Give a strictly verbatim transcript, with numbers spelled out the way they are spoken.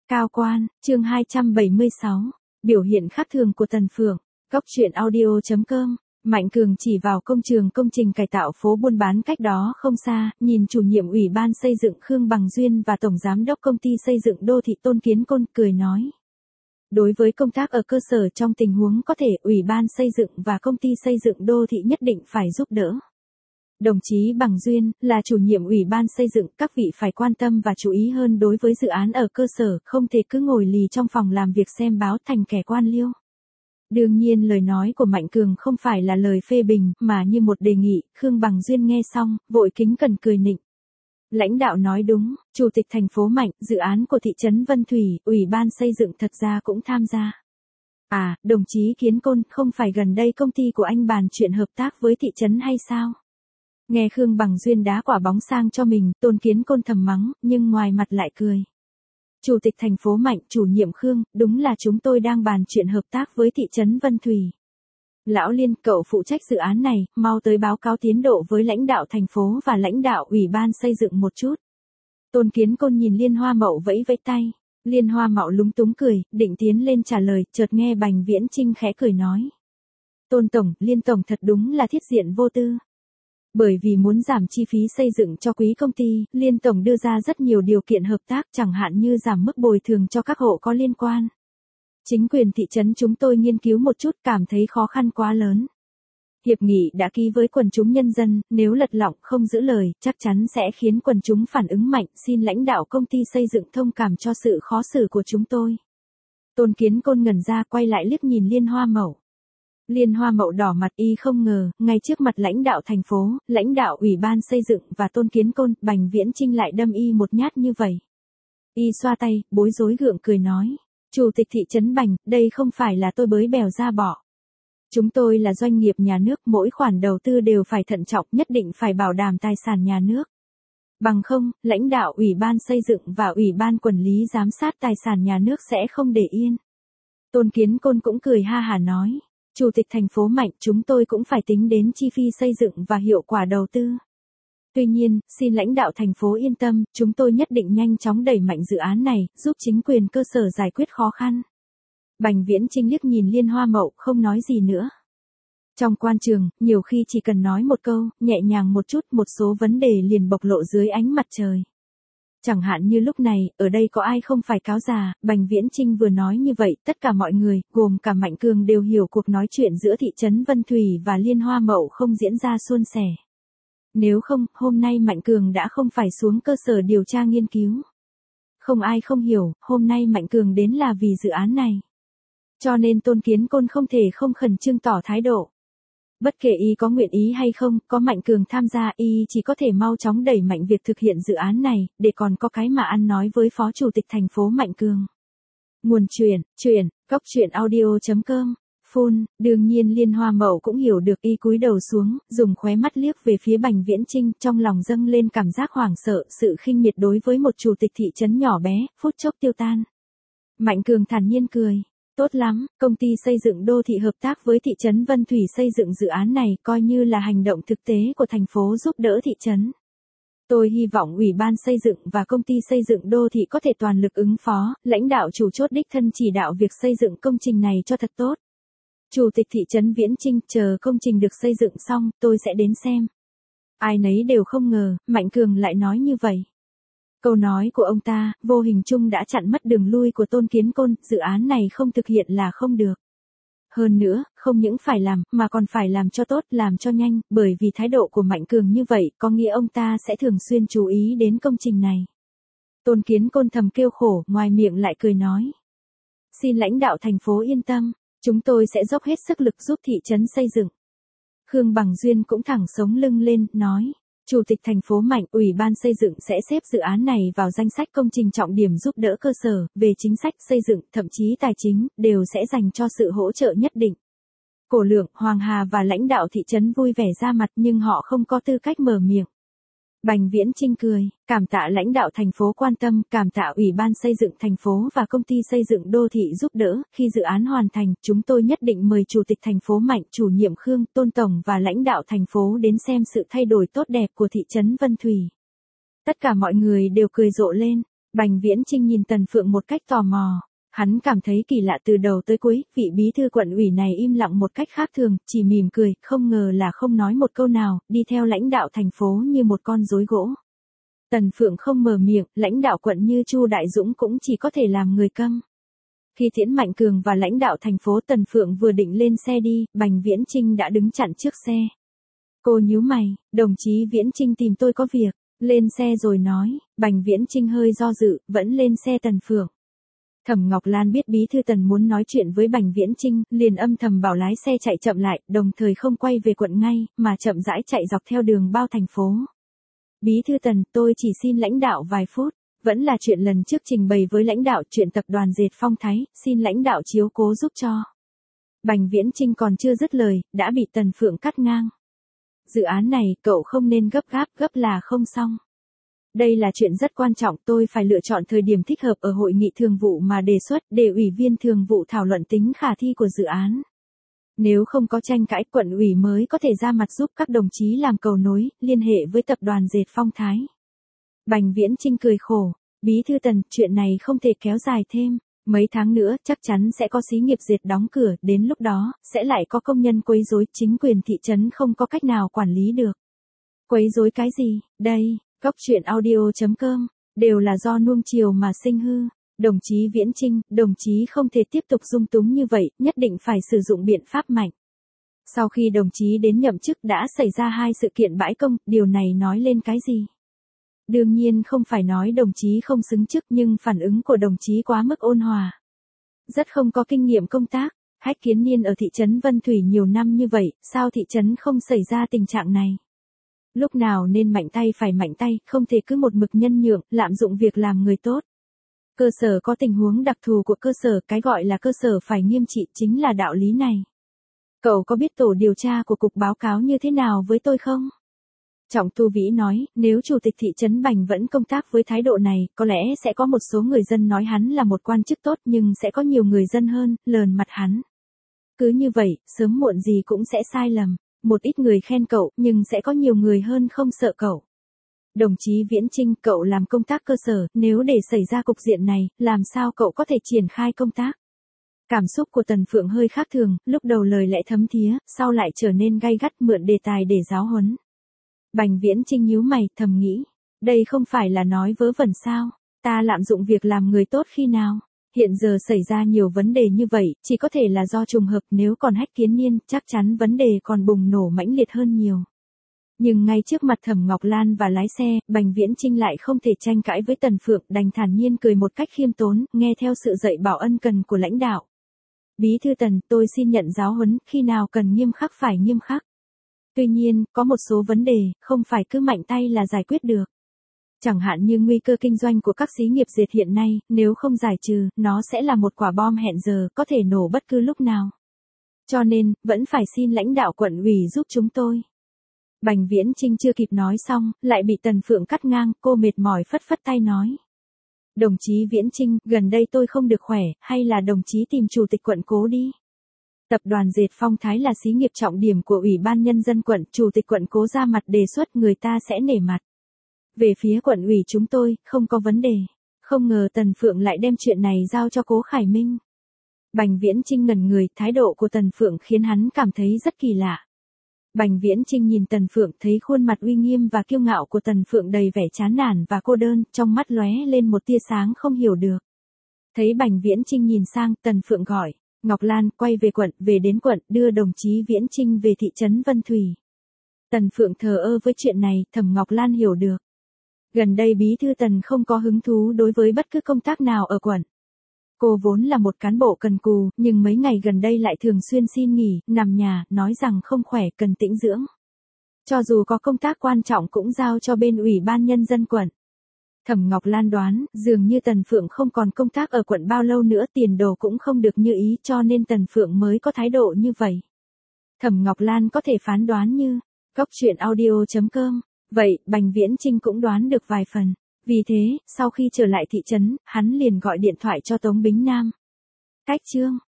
Cao quan, chương hai trăm bảy mươi sáu, biểu hiện khác thường của Tần Phượng, Cốc truyện audio chấm com. Mạnh Cường chỉ vào công trường công trình cải tạo phố buôn bán cách đó không xa, nhìn chủ nhiệm ủy ban xây dựng Khương Bằng Duyên và tổng giám đốc công ty xây dựng đô thị Tôn Kiến Côn, cười nói. Đối với công tác ở cơ sở trong tình huống có thể, ủy ban xây dựng và công ty xây dựng đô thị nhất định phải giúp đỡ. Đồng chí Bằng Duyên, là chủ nhiệm ủy ban xây dựng, các vị phải quan tâm và chú ý hơn đối với dự án ở cơ sở, không thể cứ ngồi lì trong phòng làm việc xem báo thành kẻ quan liêu. Đương nhiên lời nói của Mạnh Cường không phải là lời phê bình, mà như một đề nghị. Khương Bằng Duyên nghe xong, vội kính cẩn cười nịnh. Lãnh đạo nói đúng, Chủ tịch thành phố Mạnh, dự án của thị trấn Vân Thủy, ủy ban xây dựng thật ra cũng tham gia. À, đồng chí Kiến Côn, không phải gần đây công ty của anh bàn chuyện hợp tác với thị trấn hay sao? Nghe Khương Bằng Duyên đá quả bóng sang cho mình, Tôn Kiến Côn thầm mắng, nhưng ngoài mặt lại cười. Chủ tịch thành phố Mạnh, chủ nhiệm Khương, đúng là chúng tôi đang bàn chuyện hợp tác với thị trấn Vân Thủy. Lão Liên, cậu phụ trách dự án này, mau tới báo cáo tiến độ với lãnh đạo thành phố và lãnh đạo ủy ban xây dựng một chút. Tôn Kiến Côn nhìn Liên Hoa Mậu vẫy vẫy tay. Liên Hoa Mậu lúng túng cười, định tiến lên trả lời, chợt nghe Bành Viễn Chinh khẽ cười nói. Tôn Tổng, Liên Tổng thật đúng là thiết diện vô tư. Bởi vì muốn giảm chi phí xây dựng cho quý công ty, Liên Tổng đưa ra rất nhiều điều kiện hợp tác, chẳng hạn như giảm mức bồi thường cho các hộ có liên quan. Chính quyền thị trấn chúng tôi nghiên cứu một chút, cảm thấy khó khăn quá lớn. Hiệp nghị đã ký với quần chúng nhân dân, nếu lật lọng không giữ lời, chắc chắn sẽ khiến quần chúng phản ứng mạnh, xin lãnh đạo công ty xây dựng thông cảm cho sự khó xử của chúng tôi. Tôn Kiến Côn ngẩn ra, quay lại liếc nhìn Liên Hoa Mậu. Liên Hoa Mậu đỏ mặt, y không ngờ, ngay trước mặt lãnh đạo thành phố, lãnh đạo ủy ban xây dựng và Tôn Kiến Côn, Bành Viễn Chinh lại đâm y một nhát như vậy. Y xoa tay, bối rối gượng cười nói. Chủ tịch thị trấn Bành, đây không phải là tôi bới bèo ra bỏ. Chúng tôi là doanh nghiệp nhà nước, mỗi khoản đầu tư đều phải thận trọng, nhất định phải bảo đảm tài sản nhà nước. Bằng không, lãnh đạo ủy ban xây dựng và ủy ban quản lý giám sát tài sản nhà nước sẽ không để yên. Tôn Kiến Côn cũng cười ha hả nói. Chủ tịch thành phố Mạnh, chúng tôi cũng phải tính đến chi phí xây dựng và hiệu quả đầu tư. Tuy nhiên, xin lãnh đạo thành phố yên tâm, chúng tôi nhất định nhanh chóng đẩy mạnh dự án này, giúp chính quyền cơ sở giải quyết khó khăn. Bành Viễn Chinh liếc nhìn Liên Hoa Mậu, không nói gì nữa. Trong quan trường, nhiều khi chỉ cần nói một câu, nhẹ nhàng một chút, một số vấn đề liền bộc lộ dưới ánh mặt trời. Chẳng hạn như lúc này, ở đây có ai không phải cáo già, Bành Viễn Chinh vừa nói như vậy, tất cả mọi người, gồm cả Mạnh Cường đều hiểu cuộc nói chuyện giữa thị trấn Vân Thủy và Liên Hoa Mậu không diễn ra suôn sẻ. Nếu không, hôm nay Mạnh Cường đã không phải xuống cơ sở điều tra nghiên cứu. Không ai không hiểu, hôm nay Mạnh Cường đến là vì dự án này. Cho nên Tôn Kiến Côn không thể không khẩn trương tỏ thái độ. Bất kể y có nguyện ý hay không, có Mạnh Cường tham gia, y chỉ có thể mau chóng đẩy mạnh việc thực hiện dự án này, để còn có cái mà ăn nói với Phó Chủ tịch thành phố Mạnh Cường. Nguồn truyện, truyện, Cốc truyện audio chấm com. Phun, đương nhiên Liên Hoa Mậu cũng hiểu được, y cúi đầu xuống, dùng khóe mắt liếc về phía Bành Viễn Chinh, trong lòng dâng lên cảm giác hoảng sợ, sự khinh miệt đối với một chủ tịch thị trấn nhỏ bé, phút chốc tiêu tan. Mạnh Cường thản nhiên cười. Tốt lắm, công ty xây dựng đô thị hợp tác với thị trấn Vân Thủy xây dựng dự án này, coi như là hành động thực tế của thành phố giúp đỡ thị trấn. Tôi hy vọng ủy ban xây dựng và công ty xây dựng đô thị có thể toàn lực ứng phó, lãnh đạo chủ chốt đích thân chỉ đạo việc xây dựng công trình này cho thật tốt. Chủ tịch thị trấn Viễn Chinh, chờ công trình được xây dựng xong, tôi sẽ đến xem. Ai nấy đều không ngờ, Mạnh Cường lại nói như vậy. Câu nói của ông ta, vô hình chung đã chặn mất đường lui của Tôn Kiến Côn, dự án này không thực hiện là không được. Hơn nữa, không những phải làm, mà còn phải làm cho tốt, làm cho nhanh, bởi vì thái độ của Mạnh Cường như vậy, có nghĩa ông ta sẽ thường xuyên chú ý đến công trình này. Tôn Kiến Côn thầm kêu khổ, ngoài miệng lại cười nói. Xin lãnh đạo thành phố yên tâm, chúng tôi sẽ dốc hết sức lực giúp thị trấn xây dựng. Khương Bằng Duyên cũng thẳng sống lưng lên, nói. Chủ tịch thành phố Mạnh, ủy ban xây dựng sẽ xếp dự án này vào danh sách công trình trọng điểm giúp đỡ cơ sở, về chính sách xây dựng, thậm chí tài chính, đều sẽ dành cho sự hỗ trợ nhất định. Cổ Lượng, Hoàng Hà và lãnh đạo thị trấn vui vẻ ra mặt nhưng họ không có tư cách mở miệng. Bành Viễn Chinh cười, cảm tạ lãnh đạo thành phố quan tâm, cảm tạ ủy ban xây dựng thành phố và công ty xây dựng đô thị giúp đỡ, khi dự án hoàn thành, chúng tôi nhất định mời Chủ tịch thành phố Mạnh, chủ nhiệm Khương, Tôn Tổng và lãnh đạo thành phố đến xem sự thay đổi tốt đẹp của thị trấn Vân Thủy. Tất cả mọi người đều cười rộ lên. Bành Viễn Chinh nhìn Tần Phượng một cách tò mò. Hắn cảm thấy kỳ lạ từ đầu tới cuối, vị bí thư quận ủy này im lặng một cách khác thường, chỉ mỉm cười, không ngờ là không nói một câu nào, đi theo lãnh đạo thành phố như một con rối gỗ. Tần Phượng không mở miệng, lãnh đạo quận như Chu Đại Dũng cũng chỉ có thể làm người câm. Khi tiễn Mạnh Cường và lãnh đạo thành phố, Tần Phượng vừa định lên xe đi, Bành Viễn Chinh đã đứng chặn trước xe. Cô nhíu mày, đồng chí Viễn Chinh tìm tôi có việc, lên xe rồi nói. Bành Viễn Chinh hơi do dự, vẫn lên xe Tần Phượng. Thẩm Ngọc Lan biết bí thư Tần muốn nói chuyện với Bành Viễn Chinh, liền âm thầm bảo lái xe chạy chậm lại, đồng thời không quay về quận ngay, mà chậm rãi chạy dọc theo đường bao thành phố. Bí thư Tần, tôi chỉ xin lãnh đạo vài phút, vẫn là chuyện lần trước trình bày với lãnh đạo chuyện tập đoàn Dệt Phong Thái, xin lãnh đạo chiếu cố giúp cho. Bành Viễn Chinh còn chưa dứt lời, đã bị Tần Phượng cắt ngang. Dự án này, cậu không nên gấp gáp, gấp là không xong. Đây là chuyện rất quan trọng, tôi phải lựa chọn thời điểm thích hợp ở hội nghị thường vụ mà đề xuất, để ủy viên thường vụ thảo luận tính khả thi của dự án. Nếu không có tranh cãi, quận ủy mới có thể ra mặt giúp các đồng chí làm cầu nối, liên hệ với tập đoàn Dệt Phong Thái. Bành Viễn Chinh cười khổ, bí thư Tần, chuyện này không thể kéo dài thêm. Mấy tháng nữa, chắc chắn sẽ có xí nghiệp dệt đóng cửa, đến lúc đó, sẽ lại có công nhân quấy rối, chính quyền thị trấn không có cách nào quản lý được. Quấy rối cái gì, đây, góc truyện audio chấm com, đều là do nuông chiều mà sinh hư. Đồng chí Viễn Chinh, đồng chí không thể tiếp tục dung túng như vậy, nhất định phải sử dụng biện pháp mạnh. Sau khi đồng chí đến nhậm chức đã xảy ra hai sự kiện bãi công, điều này nói lên cái gì? Đương nhiên không phải nói đồng chí không xứng chức, nhưng phản ứng của đồng chí quá mức ôn hòa. Rất không có kinh nghiệm công tác. Hách Kiến Niên ở thị trấn Vân Thủy nhiều năm như vậy, sao thị trấn không xảy ra tình trạng này? Lúc nào nên mạnh tay phải mạnh tay, không thể cứ một mực nhân nhượng, lạm dụng việc làm người tốt. Cơ sở có tình huống đặc thù của cơ sở, cái gọi là cơ sở phải nghiêm trị, chính là đạo lý này. Cậu có biết tổ điều tra của cục báo cáo như thế nào với tôi không? Trọng Tu Vĩ nói, nếu chủ tịch thị trấn Bành vẫn công tác với thái độ này, có lẽ sẽ có một số người dân nói hắn là một quan chức tốt, nhưng sẽ có nhiều người dân hơn, lờn mặt hắn. Cứ như vậy, sớm muộn gì cũng sẽ sai lầm. Một ít người khen cậu, nhưng sẽ có nhiều người hơn không sợ cậu. Đồng chí Viễn Chinh, cậu làm công tác cơ sở, nếu để xảy ra cục diện này, làm sao cậu có thể triển khai công tác? Cảm xúc của Tần Phượng hơi khác thường, lúc đầu lời lẽ thấm thía, sau lại trở nên gay gắt, mượn đề tài để giáo huấn. Bành Viễn Chinh nhíu mày, thầm nghĩ, đây không phải là nói vớ vẩn sao? Ta lạm dụng việc làm người tốt khi nào? Hiện giờ xảy ra nhiều vấn đề như vậy, chỉ có thể là do trùng hợp, nếu còn Hách Kiến Niên, chắc chắn vấn đề còn bùng nổ mãnh liệt hơn nhiều. Nhưng ngay trước mặt Thẩm Ngọc Lan và lái xe, Bành Viễn Chinh lại không thể tranh cãi với Tần Phượng, đành thản nhiên cười một cách khiêm tốn, nghe theo sự dạy bảo ân cần của lãnh đạo. Bí thư Tần, tôi xin nhận giáo huấn, khi nào cần nghiêm khắc phải nghiêm khắc. Tuy nhiên, có một số vấn đề, không phải cứ mạnh tay là giải quyết được. Chẳng hạn như nguy cơ kinh doanh của các xí nghiệp dệt hiện nay, nếu không giải trừ, nó sẽ là một quả bom hẹn giờ, có thể nổ bất cứ lúc nào. Cho nên, vẫn phải xin lãnh đạo quận ủy giúp chúng tôi. Bành Viễn Chinh chưa kịp nói xong, lại bị Tần Phượng cắt ngang, cô mệt mỏi phất phất tay nói. Đồng chí Viễn Chinh, gần đây tôi không được khỏe, hay là đồng chí tìm chủ tịch quận cố đi. Tập đoàn Dệt Phong Thái là xí nghiệp trọng điểm của Ủy ban Nhân dân quận, chủ tịch quận cố ra mặt đề xuất, người ta sẽ nể mặt. Về phía quận ủy chúng tôi, không có vấn đề. Không ngờ Tần Phượng lại đem chuyện này giao cho Cố Khải Minh. Bành Viễn Chinh ngẩn người, thái độ của Tần Phượng khiến hắn cảm thấy rất kỳ lạ. Bành Viễn Chinh nhìn Tần Phượng, thấy khuôn mặt uy nghiêm và kiêu ngạo của Tần Phượng đầy vẻ chán nản và cô đơn, trong mắt lóe lên một tia sáng không hiểu được. Thấy Bành Viễn Chinh nhìn sang, Tần Phượng gọi, Ngọc Lan, quay về quận, về đến quận, đưa đồng chí Viễn Chinh về thị trấn Vân Thủy. Tần Phượng thờ ơ với chuyện này, Thẩm Ngọc Lan hiểu được. Gần đây bí thư Tần không có hứng thú đối với bất cứ công tác nào ở quận. Cô vốn là một cán bộ cần cù, nhưng mấy ngày gần đây lại thường xuyên xin nghỉ, nằm nhà, nói rằng không khỏe, cần tĩnh dưỡng. Cho dù có công tác quan trọng cũng giao cho bên Ủy ban Nhân dân quận. Thẩm Ngọc Lan đoán, dường như Tần Phượng không còn công tác ở quận bao lâu nữa, tiền đồ cũng không được như ý, cho nên Tần Phượng mới có thái độ như vậy. Thẩm Ngọc Lan có thể phán đoán như, góc truyện audio chấm com. Vậy, Bành Viễn Chinh cũng đoán được vài phần. Vì thế, sau khi trở lại thị trấn, hắn liền gọi điện thoại cho Tống Bính Nam. Cách chương